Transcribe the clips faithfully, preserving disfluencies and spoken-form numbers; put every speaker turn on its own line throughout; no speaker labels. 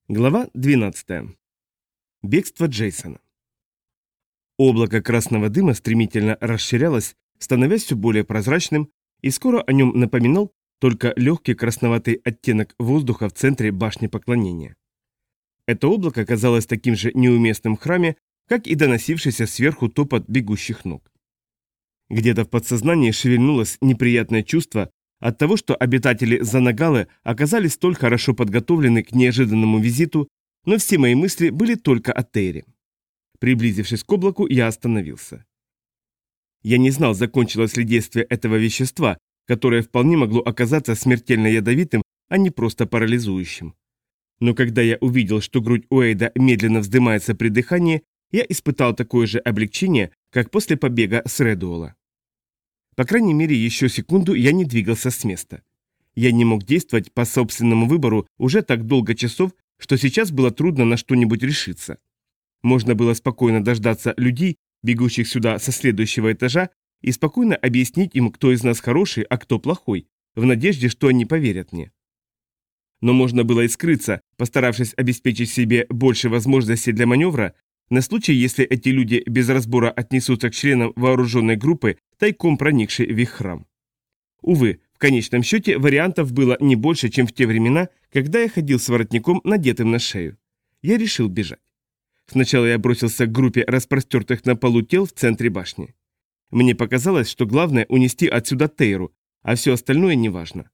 Глава двенадцатая. Бегство Джейсона. Облако красного дыма стремительно расширялось, становясь все более прозрачным, и скоро о нем напоминал только легкий красноватый оттенок воздуха в центре башни поклонения. Это облако казалось таким же неуместным в храме, как и доносившийся сверху топот бегущих ног. Где-то в подсознании шевельнулось неприятное чувство от того, что обитатели Занагалы оказались столь хорошо подготовлены к неожиданному визиту, но все мои мысли были только о Тейре. Приблизившись к облаку, я остановился. Я не знал, закончилось ли действие этого вещества, которое вполне могло оказаться смертельно ядовитым, а не просто парализующим. Но когда я увидел, что грудь Уэйда медленно вздымается при дыхании, я испытал такое же облегчение, как после побега с Редуола. По крайней мере, еще секунду я не двигался с места. Я не мог действовать по собственному выбору уже так долго часов, что сейчас было трудно на что-нибудь решиться. Можно было спокойно дождаться людей, бегущих сюда со следующего этажа, и спокойно объяснить им, кто из нас хороший, а кто плохой, в надежде, что они поверят мне. Но можно было и скрыться, постаравшись обеспечить себе больше возможностей для маневра, на случай, если эти люди без разбора отнесутся к членам вооруженной группы, тайком проникшей в их храм. Увы, в конечном счете вариантов было не больше, чем в те времена, когда я ходил с воротником, надетым на шею. Я решил бежать. Сначала я бросился к группе распростертых на полу тел в центре башни. Мне показалось, что главное унести отсюда Тейру, а все остальное неважно.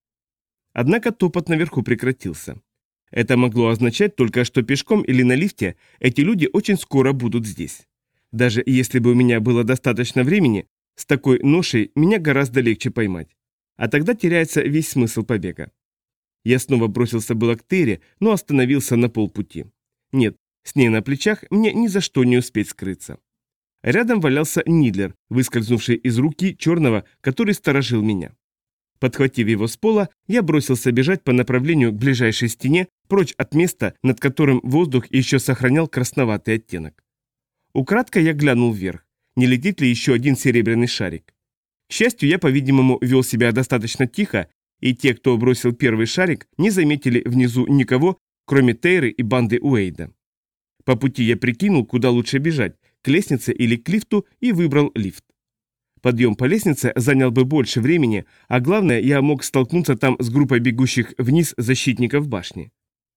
Однако топот наверху прекратился. Это могло означать только, что пешком или на лифте эти люди очень скоро будут здесь. Даже если бы у меня было достаточно времени, с такой ношей меня гораздо легче поймать. А тогда теряется весь смысл побега. Я снова бросился было к Тейре, но остановился на полпути. Нет, с ней на плечах мне ни за что не успеть скрыться. Рядом валялся Нидлер, выскользнувший из руки черного, который сторожил меня. Подхватив его с пола, я бросился бежать по направлению к ближайшей стене, прочь от места, над которым воздух еще сохранял красноватый оттенок. Украдкой я глянул вверх, не летит ли еще один серебряный шарик. К счастью, я, по-видимому, вел себя достаточно тихо, и те, кто бросил первый шарик, не заметили внизу никого, кроме Тейры и банды Уэйда. По пути я прикинул, куда лучше бежать, к лестнице или к лифту, и выбрал лифт. Подъем по лестнице занял бы больше времени, а главное, я мог столкнуться там с группой бегущих вниз защитников башни.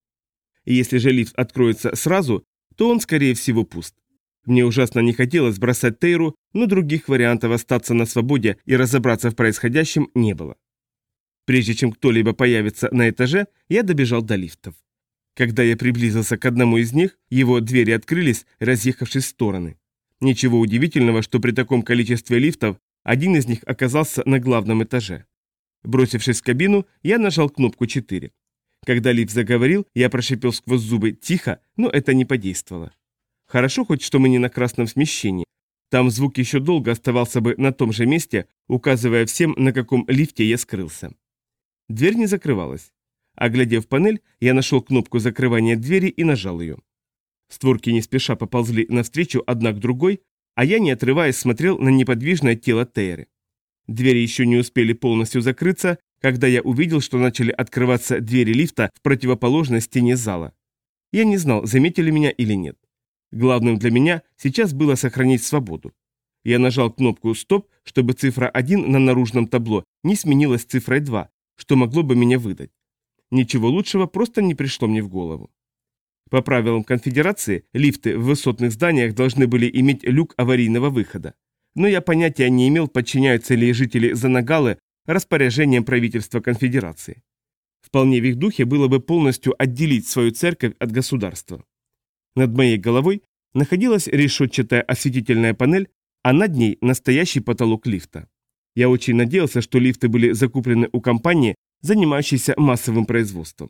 И если же лифт откроется сразу, то он, скорее всего, пуст. Мне ужасно не хотелось бросать Тейру, но других вариантов остаться на свободе и разобраться в происходящем не было. Прежде чем кто-либо появится на этаже, я добежал до лифтов. Когда я приблизился к одному из них, его двери открылись, разъехавшись в стороны. Ничего удивительного, что при таком количестве лифтов один из них оказался на главном этаже. Бросившись в кабину, я нажал кнопку четыре. Когда лифт заговорил, я прошипел сквозь зубы «тихо», но это не подействовало. Хорошо хоть, что мы не на красном смещении. Там звук еще долго оставался бы на том же месте, указывая всем, на каком лифте я скрылся. Дверь не закрывалась. Оглядев панель, я нашел кнопку закрывания двери и нажал ее. Створки не спеша поползли навстречу одна к другой, а я, не отрываясь, смотрел на неподвижное тело Тейры. Двери еще не успели полностью закрыться, когда я увидел, что начали открываться двери лифта в противоположной стене зала. Я не знал, заметили меня или нет. Главным для меня сейчас было сохранить свободу. Я нажал кнопку «Стоп», чтобы цифра один на наружном табло не сменилась цифрой два, что могло бы меня выдать. Ничего лучшего просто не пришло мне в голову. По правилам конфедерации, лифты в высотных зданиях должны были иметь люк аварийного выхода. Но я понятия не имел, подчиняются ли жители Занагалы распоряжениям правительства конфедерации. Вполне в их духе было бы полностью отделить свою церковь от государства. Над моей головой находилась решетчатая осветительная панель, а над ней настоящий потолок лифта. Я очень надеялся, что лифты были закуплены у компании, занимающейся массовым производством.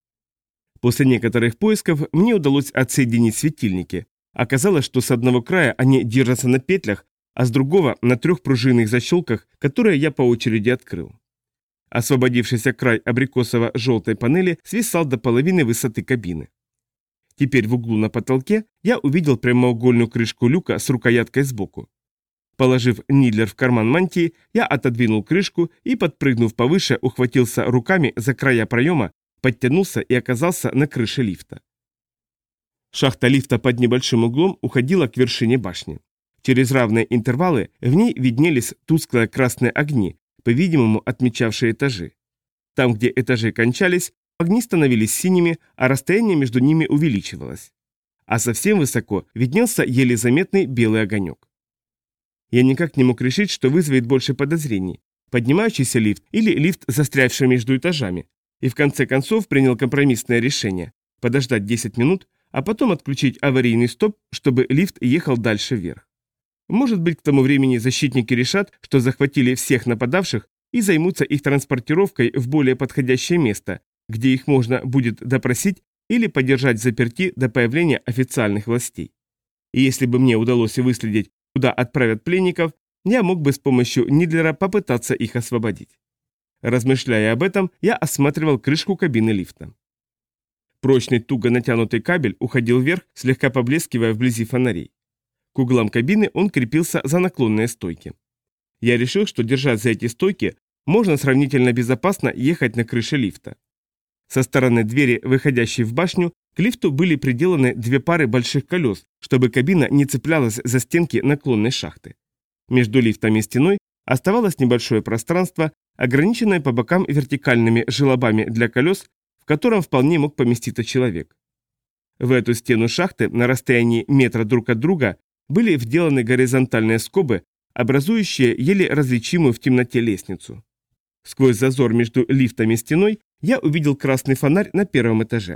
После некоторых поисков мне удалось отсоединить светильники. Оказалось, что с одного края они держатся на петлях, а с другого на трех пружинных защелках, которые я по очереди открыл. Освободившийся край абрикосово-желтой панели свисал до половины высоты кабины. Теперь в углу на потолке я увидел прямоугольную крышку люка с рукояткой сбоку. Положив Нидлер в карман мантии, я отодвинул крышку и, подпрыгнув повыше, ухватился руками за края проема, подтянулся и оказался на крыше лифта. Шахта лифта под небольшим углом уходила к вершине башни. Через равные интервалы в ней виднелись тусклые красные огни, по-видимому, отмечавшие этажи. Там, где этажи кончались, огни становились синими, а расстояние между ними увеличивалось. А совсем высоко виднелся еле заметный белый огонек. Я никак не мог решить, что вызовет больше подозрений – поднимающийся лифт или лифт, застрявший между этажами, и в конце концов принял компромиссное решение – подождать десять минут, а потом отключить аварийный стоп, чтобы лифт ехал дальше вверх. Может быть, к тому времени защитники решат, что захватили всех нападавших и займутся их транспортировкой в более подходящее место, где их можно будет допросить или подержать взаперти до появления официальных властей. И если бы мне удалось выследить, куда отправят пленников, я мог бы с помощью Нидлера попытаться их освободить. Размышляя об этом, я осматривал крышку кабины лифта. Прочный, туго натянутый кабель уходил вверх, слегка поблескивая вблизи фонарей. К углам кабины он крепился за наклонные стойки. Я решил, что, держась за эти стойки, можно сравнительно безопасно ехать на крыше лифта. Со стороны двери, выходящей в башню, к лифту были приделаны две пары больших колес, чтобы кабина не цеплялась за стенки наклонной шахты. Между лифтом и стеной оставалось небольшое пространство, ограниченное по бокам вертикальными желобами для колес, в котором вполне мог поместиться человек. В эту стену шахты на расстоянии метра друг от друга были вделаны горизонтальные скобы, образующие еле различимую в темноте лестницу. Сквозь зазор между лифтом и стеной я увидел красный фонарь на первом этаже.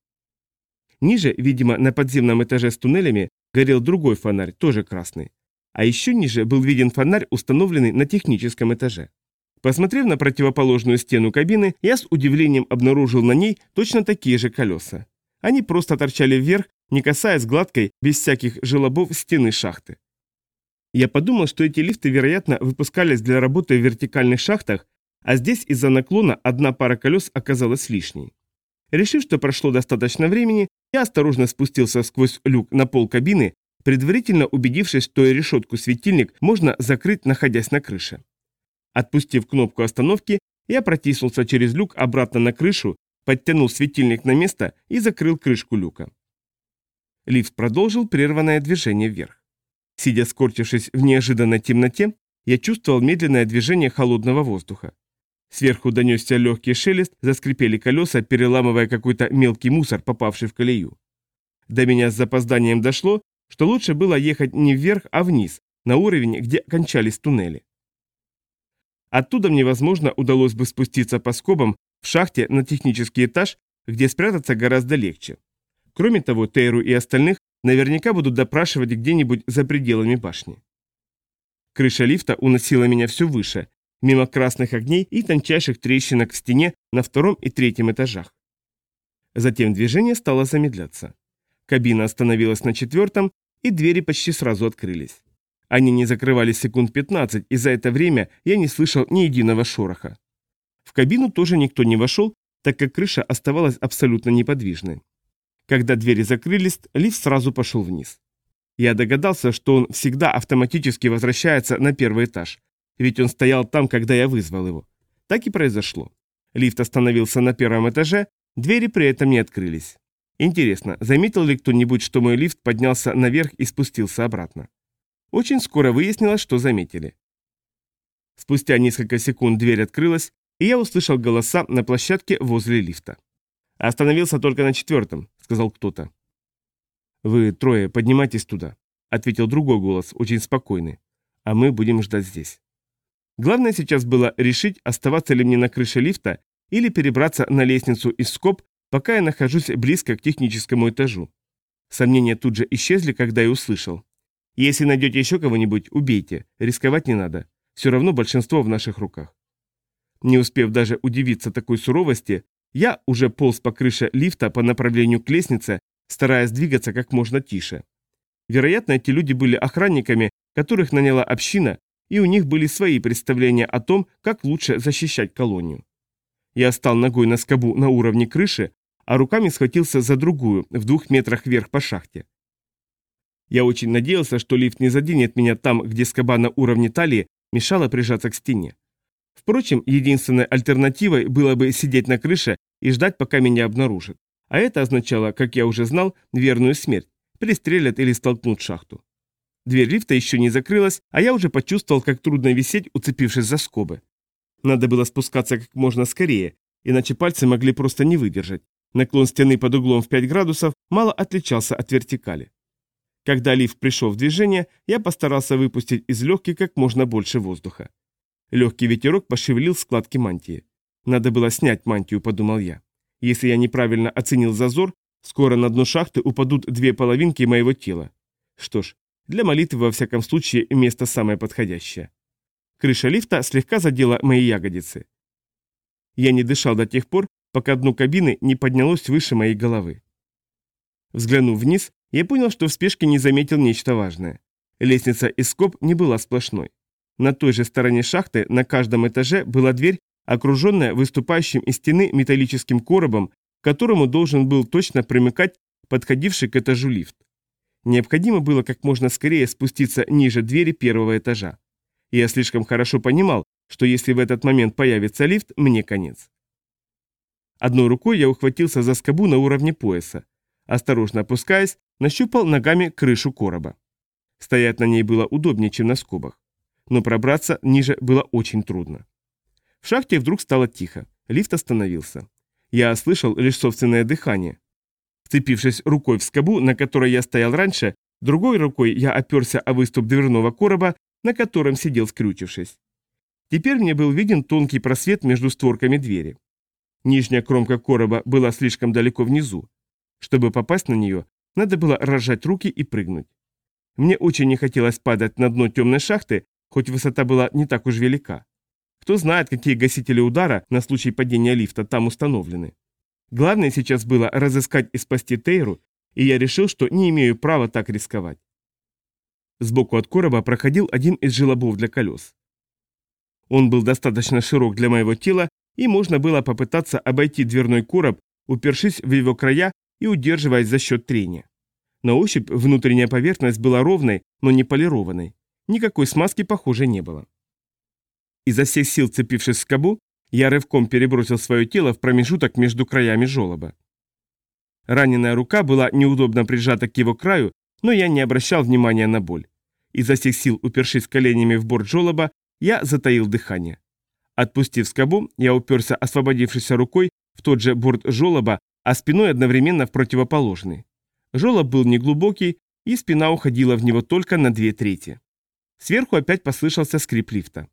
Ниже, видимо, на подземном этаже с туннелями, горел другой фонарь, тоже красный. А еще ниже был виден фонарь, установленный на техническом этаже. Посмотрев на противоположную стену кабины, я с удивлением обнаружил на ней точно такие же колеса. Они просто торчали вверх, не касаясь гладкой, без всяких желобов стены шахты. Я подумал, что эти лифты, вероятно, выпускались для работы в вертикальных шахтах, а здесь из-за наклона одна пара колес оказалась лишней. Решив, что прошло достаточно времени, я осторожно спустился сквозь люк на пол кабины, предварительно убедившись, что и решетку-светильник можно закрыть, находясь на крыше. Отпустив кнопку остановки, я протиснулся через люк обратно на крышу, подтянул светильник на место и закрыл крышку люка. Лифт продолжил прерванное движение вверх. Сидя скорчившись в неожиданной темноте, я чувствовал медленное движение холодного воздуха. Сверху донесся легкий шелест, заскрипели колеса, переламывая какой-то мелкий мусор, попавший в колею. До меня с запозданием дошло, что лучше было ехать не вверх, а вниз, на уровень, где кончались туннели. Оттуда мне, возможно, удалось бы спуститься по скобам в шахте на технический этаж, где спрятаться гораздо легче. Кроме того, Тейру и остальных наверняка будут допрашивать где-нибудь за пределами башни. Крыша лифта уносила меня все выше, мимо красных огней и тончайших трещинок в стене на втором и третьем этажах. Затем движение стало замедляться. Кабина остановилась на четвертом, и двери почти сразу открылись. Они не закрывались секунд пятнадцать, и за это время я не слышал ни единого шороха. В кабину тоже никто не вошел, так как крыша оставалась абсолютно неподвижной. Когда двери закрылись, лифт сразу пошел вниз. Я догадался, что он всегда автоматически возвращается на первый этаж, ведь он стоял там, когда я вызвал его. Так и произошло. Лифт остановился на первом этаже, двери при этом не открылись. Интересно, заметил ли кто-нибудь, что мой лифт поднялся наверх и спустился обратно? Очень скоро выяснилось, что заметили. Спустя несколько секунд дверь открылась, и я услышал голоса на площадке возле лифта. «Остановился только на четвертом», — сказал кто-то. «Вы трое поднимайтесь туда», — ответил другой голос, очень спокойный. «А мы будем ждать здесь». Главное сейчас было решить, оставаться ли мне на крыше лифта или перебраться на лестницу из скоб, пока я нахожусь близко к техническому этажу. Сомнения тут же исчезли, когда я услышал. «Если найдете еще кого-нибудь, убейте, рисковать не надо. Все равно большинство в наших руках». Не успев даже удивиться такой суровости, я уже полз по крыше лифта по направлению к лестнице, стараясь двигаться как можно тише. Вероятно, эти люди были охранниками, которых наняла община, и у них были свои представления о том, как лучше защищать колонию. Я встал ногой на скобу на уровне крыши, а руками схватился за другую, в двух метрах вверх по шахте. Я очень надеялся, что лифт не заденет меня там, где скоба на уровне талии мешала прижаться к стене. Впрочем, единственной альтернативой было бы сидеть на крыше и ждать, пока меня обнаружат. А это означало, как я уже знал, верную смерть. Пристрелят или столкнут в шахту. Дверь лифта еще не закрылась, а я уже почувствовал, как трудно висеть, уцепившись за скобы. Надо было спускаться как можно скорее, иначе пальцы могли просто не выдержать. Наклон стены под углом в пять градусов мало отличался от вертикали. Когда лифт пришел в движение, я постарался выпустить из легких как можно больше воздуха. Легкий ветерок пошевелил складки мантии. Надо было снять мантию, подумал я. Если я неправильно оценил зазор, скоро на дно шахты упадут две половинки моего тела. Что ж, для молитвы во всяком случае место самое подходящее. Крыша лифта слегка задела мои ягодицы. Я не дышал до тех пор, пока дно кабины не поднялось выше моей головы. Взглянув вниз, я понял, что в спешке не заметил нечто важное. Лестница из скоб не была сплошной. На той же стороне шахты на каждом этаже была дверь, окруженная выступающим из стены металлическим коробом, к которому должен был точно примыкать подходивший к этажу лифт. Необходимо было как можно скорее спуститься ниже двери первого этажа. И я слишком хорошо понимал, что если в этот момент появится лифт, мне конец. Одной рукой я ухватился за скобу на уровне пояса. Осторожно опускаясь, нащупал ногами крышу короба. Стоять на ней было удобнее, чем на скобах. Но пробраться ниже было очень трудно. В шахте вдруг стало тихо. Лифт остановился. Я слышал лишь собственное дыхание. Вцепившись рукой в скобу, на которой я стоял раньше, другой рукой я оперся о выступ дверного короба, на котором сидел скрючившись. Теперь мне был виден тонкий просвет между створками двери. Нижняя кромка короба была слишком далеко внизу. Чтобы попасть на нее, надо было разжать руки и прыгнуть. Мне очень не хотелось падать на дно темной шахты, хоть высота была не так уж велика. Кто знает, какие гасители удара на случай падения лифта там установлены. Главное сейчас было разыскать и спасти Тейру, и я решил, что не имею права так рисковать. Сбоку от короба проходил один из желобов для колес. Он был достаточно широк для моего тела, и можно было попытаться обойти дверной короб, упершись в его края и удерживаясь за счет трения. На ощупь внутренняя поверхность была ровной, но не полированной. Никакой смазки, похоже, не было. Изо всех сил цепившись в скобу, я рывком перебросил свое тело в промежуток между краями желоба. Раненая рука была неудобно прижата к его краю, но я не обращал внимания на боль. Изо всех сил упершись коленями в борт желоба, я затаил дыхание. Отпустив скобу, я уперся освободившейся рукой в тот же борт желоба, а спиной одновременно в противоположный. Желоб был неглубокий, и спина уходила в него только на две трети. Сверху опять послышался скрип лифта.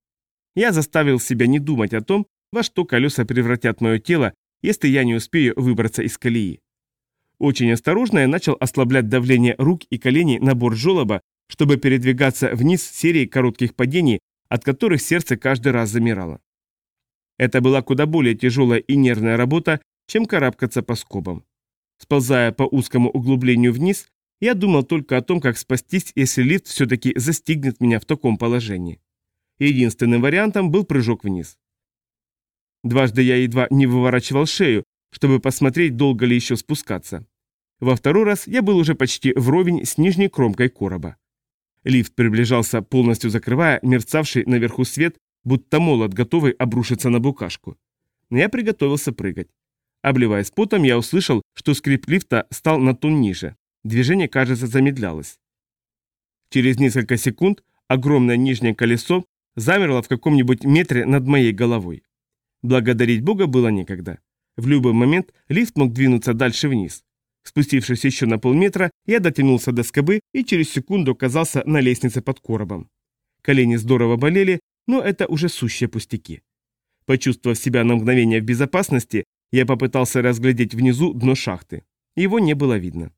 Я заставил себя не думать о том, во что колеса превратят мое тело, если я не успею выбраться из колеи. Очень осторожно я начал ослаблять давление рук и коленей на борт желоба, чтобы передвигаться вниз серией коротких падений, от которых сердце каждый раз замирало. Это была куда более тяжелая и нервная работа, чем карабкаться по скобам. Сползая по узкому углублению вниз, я думал только о том, как спастись, если лифт все-таки застигнет меня в таком положении. Единственным вариантом был прыжок вниз. Дважды я едва не выворачивал шею, чтобы посмотреть, долго ли еще спускаться. Во второй раз я был уже почти вровень с нижней кромкой короба. Лифт приближался, полностью закрывая мерцавший наверху свет, будто молот, готовый обрушиться на букашку. Но я приготовился прыгать. Обливаясь потом, я услышал, что скрип лифта стал на тон ниже. Движение, кажется, замедлялось. Через несколько секунд огромное нижнее колесо замерло в каком-нибудь метре над моей головой. Благодарить Бога было некогда. В любой момент лифт мог двинуться дальше вниз. Спустившись еще на полметра, я дотянулся до скобы и через секунду оказался на лестнице под коробом. Колени здорово болели, но это уже сущие пустяки. Почувствовав себя на мгновение в безопасности, я попытался разглядеть внизу дно шахты. Его не было видно.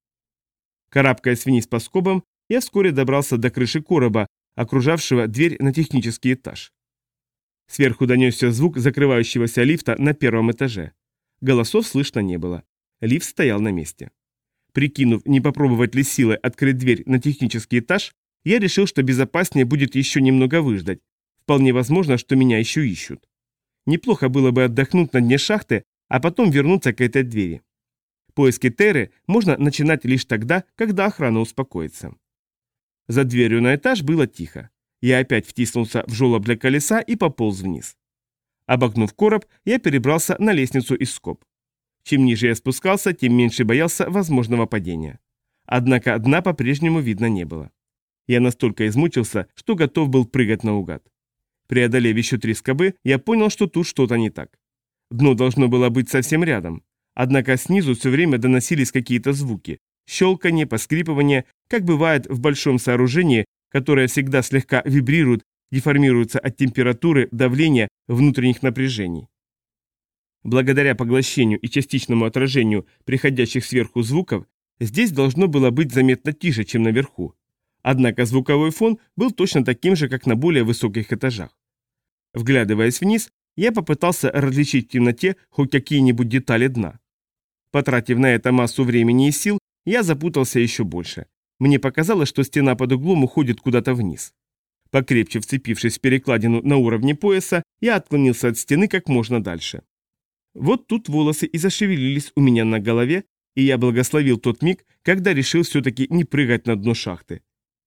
Карабкаясь вниз по скобам, я вскоре добрался до крыши короба, окружавшего дверь на технический этаж. Сверху донесся звук закрывающегося лифта на первом этаже. Голосов слышно не было. Лифт стоял на месте. Прикинув, не попробовать ли силой открыть дверь на технический этаж, я решил, что безопаснее будет еще немного выждать. Вполне возможно, что меня еще ищут. Неплохо было бы отдохнуть на дне шахты, а потом вернуться к этой двери. Поиски Терры можно начинать лишь тогда, когда охрана успокоится. За дверью на этаж было тихо. Я опять втиснулся в жёлоб для колеса и пополз вниз. Обогнув короб, я перебрался на лестницу из скоб. Чем ниже я спускался, тем меньше боялся возможного падения. Однако дна по-прежнему видно не было. Я настолько измучился, что готов был прыгать наугад. Преодолев еще три скобы, я понял, что тут что-то не так. Дно должно было быть совсем рядом. Однако снизу все время доносились какие-то звуки. Щелканье, поскрипывание, как бывает в большом сооружении, которое всегда слегка вибрирует, деформируется от температуры, давления, внутренних напряжений. Благодаря поглощению и частичному отражению приходящих сверху звуков, здесь должно было быть заметно тише, чем наверху. Однако звуковой фон был точно таким же, как на более высоких этажах. Вглядываясь вниз, я попытался различить в темноте хоть какие-нибудь детали дна. Потратив на это массу времени и сил, я запутался еще больше. Мне показалось, что стена под углом уходит куда-то вниз. Покрепче вцепившись в перекладину на уровне пояса, я отклонился от стены как можно дальше. Вот тут волосы и зашевелились у меня на голове, и я благословил тот миг, когда решил все-таки не прыгать на дно шахты.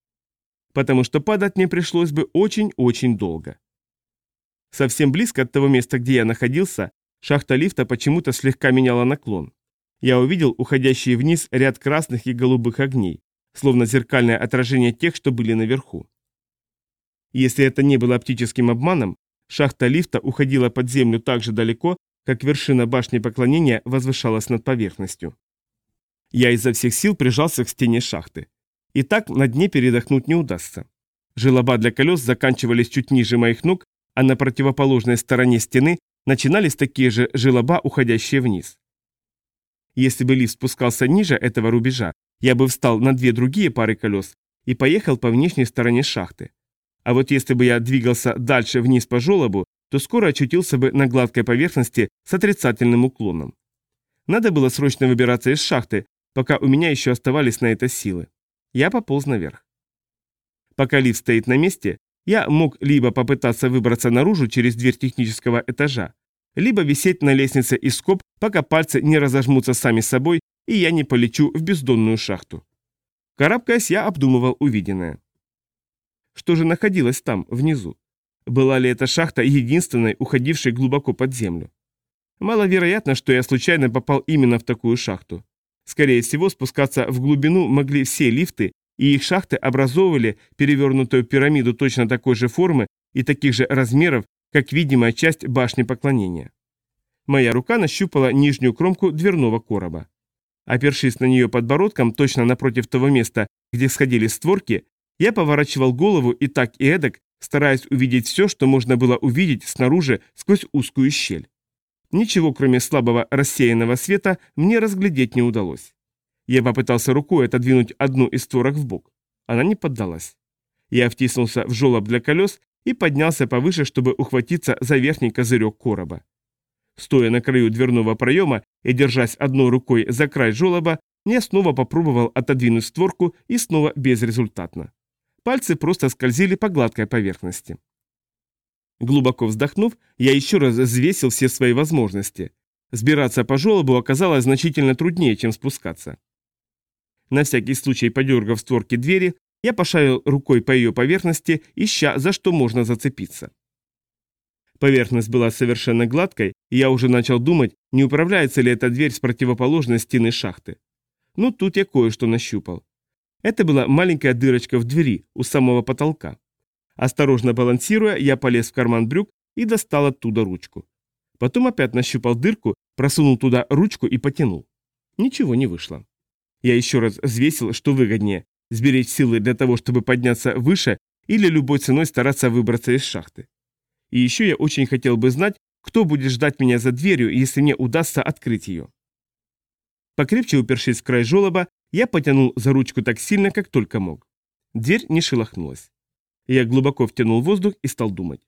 Потому что падать мне пришлось бы очень-очень долго. Совсем близко от того места, где я находился, шахта лифта почему-то слегка меняла наклон. Я увидел уходящий вниз ряд красных и голубых огней, словно зеркальное отражение тех, что были наверху. Если это не было оптическим обманом, шахта лифта уходила под землю так же далеко, как вершина башни поклонения возвышалась над поверхностью. Я изо всех сил прижался к стене шахты. И так на дне передохнуть не удастся. Желоба для колес заканчивались чуть ниже моих ног, а на противоположной стороне стены начинались такие же желоба, уходящие вниз. Если бы лифт спускался ниже этого рубежа, я бы встал на две другие пары колес и поехал по внешней стороне шахты. А вот если бы я двигался дальше вниз по желобу, то скоро очутился бы на гладкой поверхности с отрицательным уклоном. Надо было срочно выбираться из шахты, пока у меня еще оставались на это силы. Я пополз наверх. Пока лифт стоит на месте, я мог либо попытаться выбраться наружу через дверь технического этажа, либо висеть на лестнице из скоб, пока пальцы не разожмутся сами собой, и я не полечу в бездонную шахту. Карабкаясь, я обдумывал увиденное. Что же находилось там, внизу? Была ли эта шахта единственной, уходившей глубоко под землю? Маловероятно, что я случайно попал именно в такую шахту. Скорее всего, спускаться в глубину могли все лифты, и их шахты образовывали перевернутую пирамиду точно такой же формы и таких же размеров, как видимая часть башни поклонения. Моя рука нащупала нижнюю кромку дверного короба. Опершись на нее подбородком точно напротив того места, где сходились створки, я поворачивал голову и так и эдак, стараясь увидеть все, что можно было увидеть снаружи сквозь узкую щель. Ничего, кроме слабого рассеянного света, мне разглядеть не удалось. Я попытался рукой отодвинуть одну из створок вбок. Она не поддалась. Я втиснулся в желоб для колес и поднялся повыше, чтобы ухватиться за верхний козырек короба. Стоя на краю дверного проема и держась одной рукой за край желоба, я снова попробовал отодвинуть створку и снова безрезультатно. Пальцы просто скользили по гладкой поверхности. Глубоко вздохнув, я еще раз взвесил все свои возможности. Сбираться по желобу оказалось значительно труднее, чем спускаться. На всякий случай, подергав створки двери, я пошарил рукой по ее поверхности, ища, за что можно зацепиться. Поверхность была совершенно гладкой, и я уже начал думать, не управляется ли эта дверь с противоположной стены шахты. Но тут я кое-что нащупал. Это была маленькая дырочка в двери у самого потолка. Осторожно балансируя, я полез в карман брюк и достал оттуда ручку. Потом опять нащупал дырку, просунул туда ручку и потянул. Ничего не вышло. Я еще раз взвесил, что выгоднее – сберечь силы для того, чтобы подняться выше, или любой ценой стараться выбраться из шахты. И еще я очень хотел бы знать, кто будет ждать меня за дверью, если мне удастся открыть ее. Покрепче упершись в край желоба, я потянул за ручку так сильно, как только мог. Дверь не шелохнулась. Я глубоко втянул воздух и стал думать.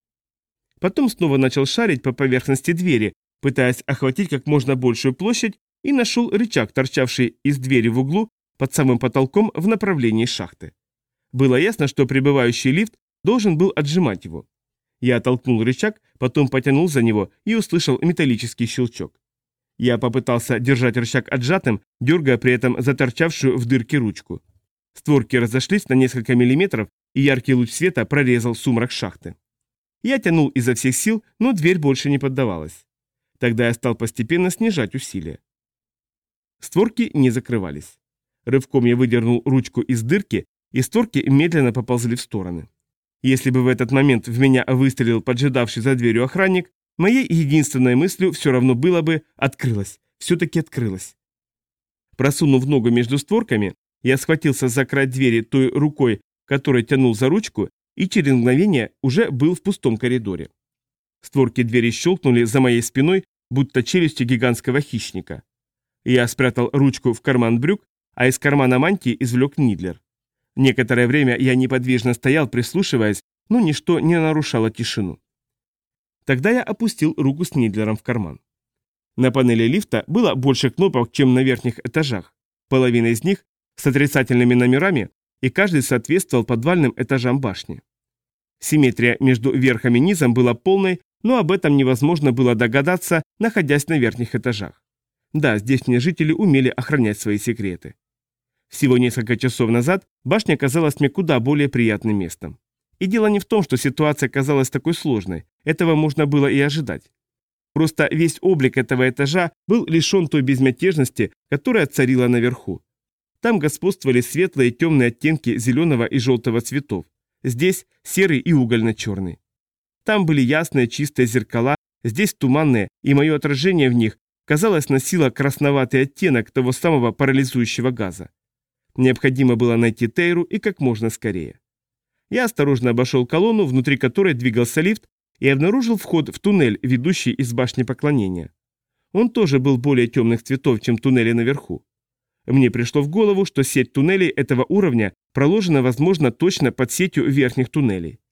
Потом снова начал шарить по поверхности двери, пытаясь охватить как можно большую площадь, и нашел рычаг, торчавший из двери в углу под самым потолком в направлении шахты. Было ясно, что прибывающий лифт должен был отжимать его. Я оттолкнул рычаг, потом потянул за него и услышал металлический щелчок. Я попытался держать рычаг отжатым, дергая при этом заторчавшую в дырке ручку. Створки разошлись на несколько миллиметров, и яркий луч света прорезал сумрак шахты. Я тянул изо всех сил, но дверь больше не поддавалась. Тогда я стал постепенно снижать усилия. Створки не закрывались. Рывком я выдернул ручку из дырки, и створки медленно поползли в стороны. Если бы в этот момент в меня выстрелил поджидавший за дверью охранник, моей единственной мыслью все равно было бы «открылась». Все-таки открылась. Просунув ногу между створками, я схватился за край двери той рукой, которой тянул за ручку, и через мгновение уже был в пустом коридоре. Створки двери щелкнули за моей спиной, будто челюсти гигантского хищника. Я спрятал ручку в карман брюк, а из кармана мантии извлек Нидлер. Некоторое время я неподвижно стоял, прислушиваясь, но ничто не нарушало тишину. Тогда я опустил руку с Нидлером в карман. На панели лифта было больше кнопок, чем на верхних этажах. Половина из них с отрицательными номерами, и каждый соответствовал подвальным этажам башни. Симметрия между верхом и низом была полной, но об этом невозможно было догадаться, находясь на верхних этажах. Да, здешние жители умели охранять свои секреты. Всего несколько часов назад башня казалась мне куда более приятным местом. И дело не в том, что ситуация казалась такой сложной, этого можно было и ожидать. Просто весь облик этого этажа был лишен той безмятежности, которая царила наверху. Там господствовали светлые и темные оттенки зеленого и желтого цветов, здесь серый и угольно-черный. Там были ясные чистые зеркала, здесь туманные, и мое отражение в них, казалось, носило красноватый оттенок того самого парализующего газа. Необходимо было найти Тейру и как можно скорее. Я осторожно обошел колонну, внутри которой двигался лифт, и обнаружил вход в туннель, ведущий из башни поклонения. Он тоже был более темных цветов, чем туннели наверху. Мне пришло в голову, что сеть туннелей этого уровня проложена, возможно, точно под сетью верхних туннелей.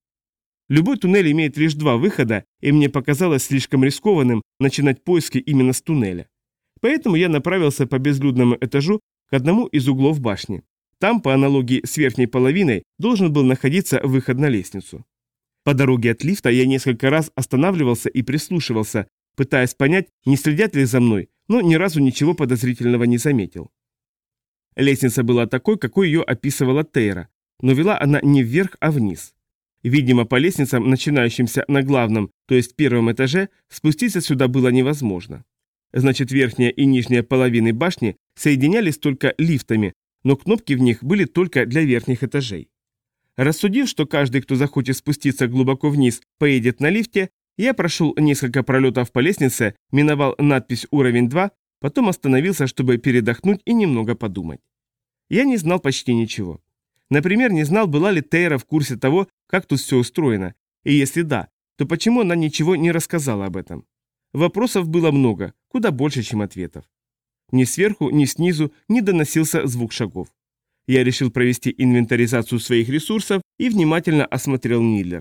Любой туннель имеет лишь два выхода, и мне показалось слишком рискованным начинать поиски именно с туннеля. Поэтому я направился по безлюдному этажу к одному из углов башни. Там, по аналогии с верхней половиной, должен был находиться выход на лестницу. По дороге от лифта я несколько раз останавливался и прислушивался, пытаясь понять, не следят ли за мной, но ни разу ничего подозрительного не заметил. Лестница была такой, какой ее описывала Тейра, но вела она не вверх, а вниз. Видимо, по лестницам, начинающимся на главном, то есть первом этаже, спуститься сюда было невозможно. Значит, верхняя и нижняя половины башни соединялись только лифтами, но кнопки в них были только для верхних этажей. Рассудив, что каждый, кто захочет спуститься глубоко вниз, поедет на лифте, я прошел несколько пролетов по лестнице, миновал надпись «Уровень два», потом остановился, чтобы передохнуть и немного подумать. Я не знал почти ничего. Например, не знал, была ли Тейра в курсе того, как тут все устроено, и если да, то почему она ничего не рассказала об этом? Вопросов было много, куда больше, чем ответов. Ни сверху, ни снизу не доносился звук шагов. Я решил провести инвентаризацию своих ресурсов и внимательно осмотрел Нидлер.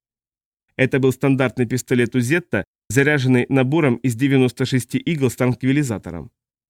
Это был стандартный пистолет Узетта, заряженный набором из девяноста шести игл с транквилизатором.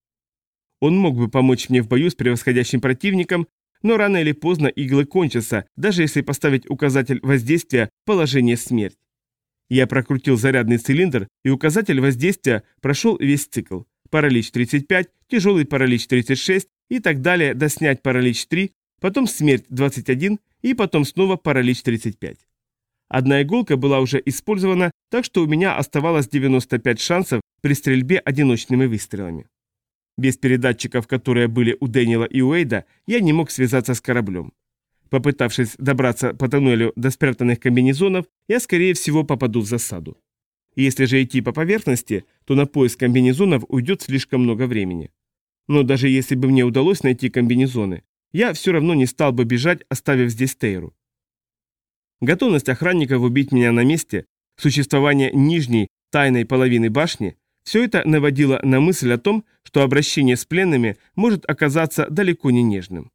Он мог бы помочь мне в бою с превосходящим противником, но рано или поздно иглы кончатся, даже если поставить указатель воздействия в положение смерть. Я прокрутил зарядный цилиндр, и указатель воздействия прошел весь цикл. Паралич тридцать пять, тяжелый паралич тридцать шесть и так далее до снять паралич три, потом смерть двадцать один и потом снова паралич тридцать пять. Одна иголка была уже использована, так что у меня оставалось девяносто пять шансов при стрельбе одиночными выстрелами. Без передатчиков, которые были у Дэниела и Уэйда, я не мог связаться с кораблем. Попытавшись добраться по туннелю до спрятанных комбинезонов, я скорее всего попаду в засаду. Если же идти по поверхности, то на поиск комбинезонов уйдет слишком много времени. Но даже если бы мне удалось найти комбинезоны, я все равно не стал бы бежать, оставив здесь Тейру. Готовность охранников убить меня на месте, существование нижней, тайной половины башни – все это наводило на мысль о том, что обращение с пленными может оказаться далеко не нежным.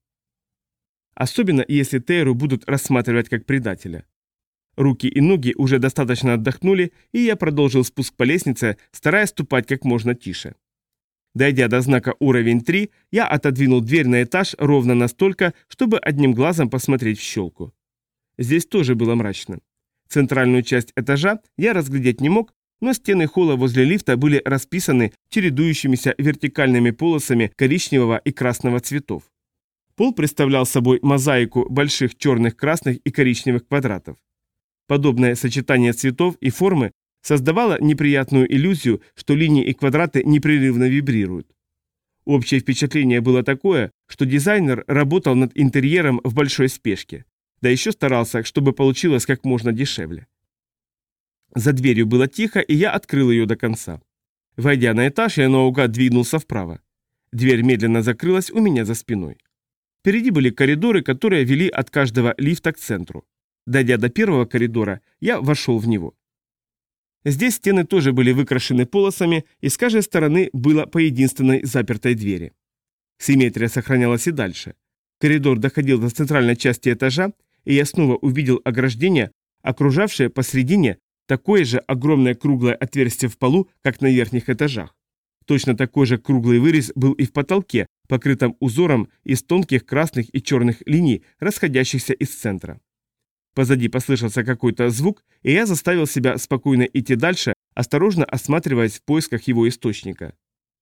Особенно если Тейру будут рассматривать как предателя. Руки и ноги уже достаточно отдохнули, и я продолжил спуск по лестнице, стараясь ступать как можно тише. Дойдя до знака уровень три, я отодвинул дверь на этаж ровно настолько, чтобы одним глазом посмотреть в щелку. Здесь тоже было мрачно. Центральную часть этажа я разглядеть не мог, но стены холла возле лифта были расписаны чередующимися вертикальными полосами коричневого и красного цветов. Пол представлял собой мозаику больших черных, красных и коричневых квадратов. Подобное сочетание цветов и формы создавало неприятную иллюзию, что линии и квадраты непрерывно вибрируют. Общее впечатление было такое, что дизайнер работал над интерьером в большой спешке, да еще старался, чтобы получилось как можно дешевле. За дверью было тихо, и я открыл ее до конца. Войдя на этаж, я наугад двинулся вправо. Дверь медленно закрылась у меня за спиной. Впереди были коридоры, которые вели от каждого лифта к центру. Дойдя до первого коридора, я вошел в него. Здесь стены тоже были выкрашены полосами, и с каждой стороны было по единственной запертой двери. Симметрия сохранялась и дальше. Коридор доходил до центральной части этажа, и я снова увидел ограждение, окружавшее посредине такое же огромное круглое отверстие в полу, как на верхних этажах. Точно такой же круглый вырез был и в потолке, покрытом узором из тонких красных и черных линий, расходящихся из центра. Позади послышался какой-то звук, и я заставил себя спокойно идти дальше, осторожно осматриваясь в поисках его источника.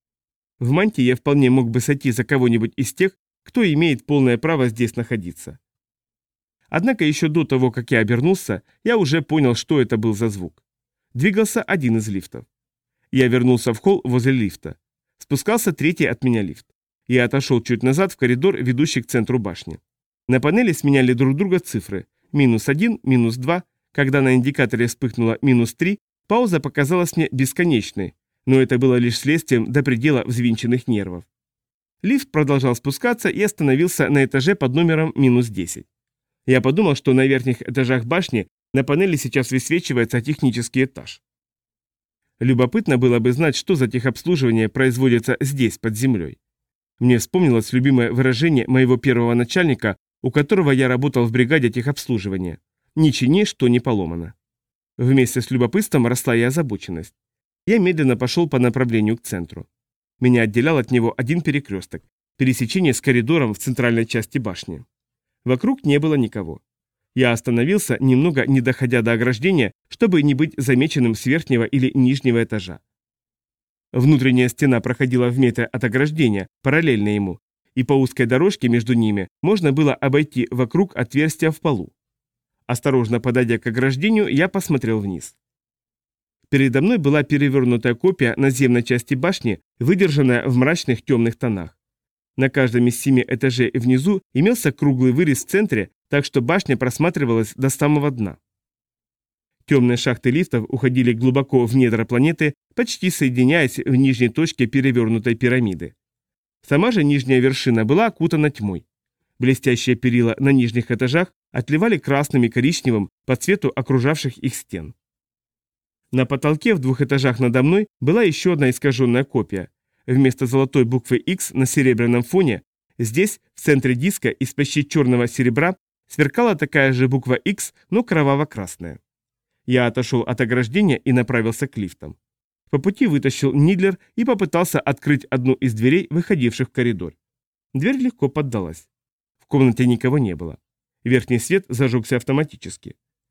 В мантии я вполне мог бы сойти за кого-нибудь из тех, кто имеет полное право здесь находиться. Однако еще до того, как я обернулся, я уже понял, что это был за звук. Двигался один из лифтов. Я вернулся в холл возле лифта. Спускался третий от меня лифт. Я отошел чуть назад в коридор, ведущий к центру башни. На панели сменяли друг друга цифры. Минус один, минус два. Когда на индикаторе вспыхнуло минус три, пауза показалась мне бесконечной, но это было лишь следствием до предела взвинченных нервов. Лифт продолжал спускаться и остановился на этаже под номером минус десять. Я подумал, что на верхних этажах башни на панели сейчас высвечивается технический этаж. Любопытно было бы знать, что за техобслуживание производится здесь, под землей. Мне вспомнилось любимое выражение моего первого начальника, у которого я работал в бригаде техобслуживания. «Не чини, что не поломано». Вместе с любопытством росла и озабоченность. Я медленно пошел по направлению к центру. Меня отделял от него один перекресток, пересечение с коридором в центральной части башни. Вокруг не было никого. Я остановился, немного не доходя до ограждения, чтобы не быть замеченным с верхнего или нижнего этажа. Внутренняя стена проходила в метре от ограждения, параллельно ему, и по узкой дорожке между ними можно было обойти вокруг отверстия в полу. Осторожно подойдя к ограждению, я посмотрел вниз. Передо мной была перевернутая копия наземной части башни, выдержанная в мрачных темных тонах. На каждом из семи этажей внизу имелся круглый вырез в центре, так что башня просматривалась до самого дна. Темные шахты лифтов уходили глубоко в недра планеты, почти соединяясь в нижней точке перевернутой пирамиды. Сама же нижняя вершина была окутана тьмой. Блестящие перила на нижних этажах отливали красным и коричневым по цвету окружавших их стен. На потолке в двух этажах надо мной была еще одна искаженная копия. Вместо золотой буквы X на серебряном фоне, здесь, в центре диска из почти черного серебра, сверкала такая же буква X, но кроваво-красная. Я отошел от ограждения и направился к лифтам. По пути вытащил Нидлер и попытался открыть одну из дверей, выходивших в коридор. Дверь легко поддалась. В комнате никого не было. Верхний свет зажегся автоматически.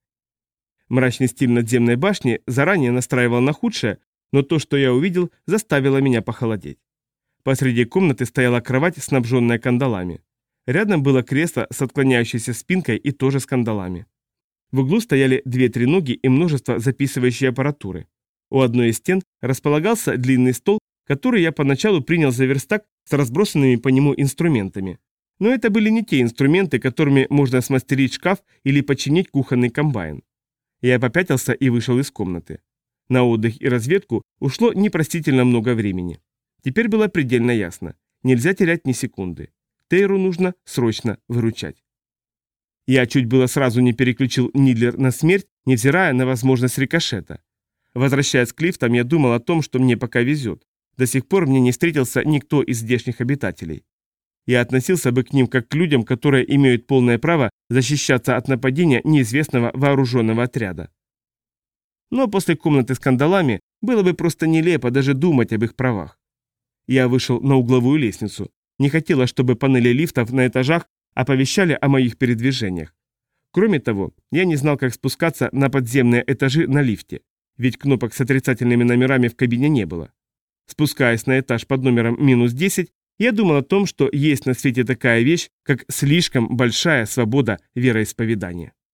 Мрачный стиль надземной башни заранее настраивал на худшее, но то, что я увидел, заставило меня похолодеть. Посреди комнаты стояла кровать, снабженная кандалами. Рядом было кресло с отклоняющейся спинкой и тоже с кандалами. В углу стояли две треноги и множество записывающей аппаратуры. У одной из стен располагался длинный стол, который я поначалу принял за верстак с разбросанными по нему инструментами. Но это были не те инструменты, которыми можно смастерить шкаф или починить кухонный комбайн. Я попятился и вышел из комнаты. На отдых и разведку ушло непростительно много времени. Теперь было предельно ясно. Нельзя терять ни секунды. Тейру нужно срочно выручать. Я чуть было сразу не переключил Нидлер на смерть, невзирая на возможность рикошета. Возвращаясь к лифтам, я думал о том, что мне пока везет. До сих пор мне не встретился никто из здешних обитателей. Я относился бы к ним как к людям, которые имеют полное право защищаться от нападения неизвестного вооруженного отряда. Но после комнаты с кандалами было бы просто нелепо даже думать об их правах. Я вышел на угловую лестницу. Не хотела, чтобы панели лифтов на этажах оповещали о моих передвижениях. Кроме того, я не знал, как спускаться на подземные этажи на лифте, ведь кнопок с отрицательными номерами в кабине не было. Спускаясь на этаж под номером минус десять, я думал о том, что есть на свете такая вещь, как слишком большая свобода вероисповедания.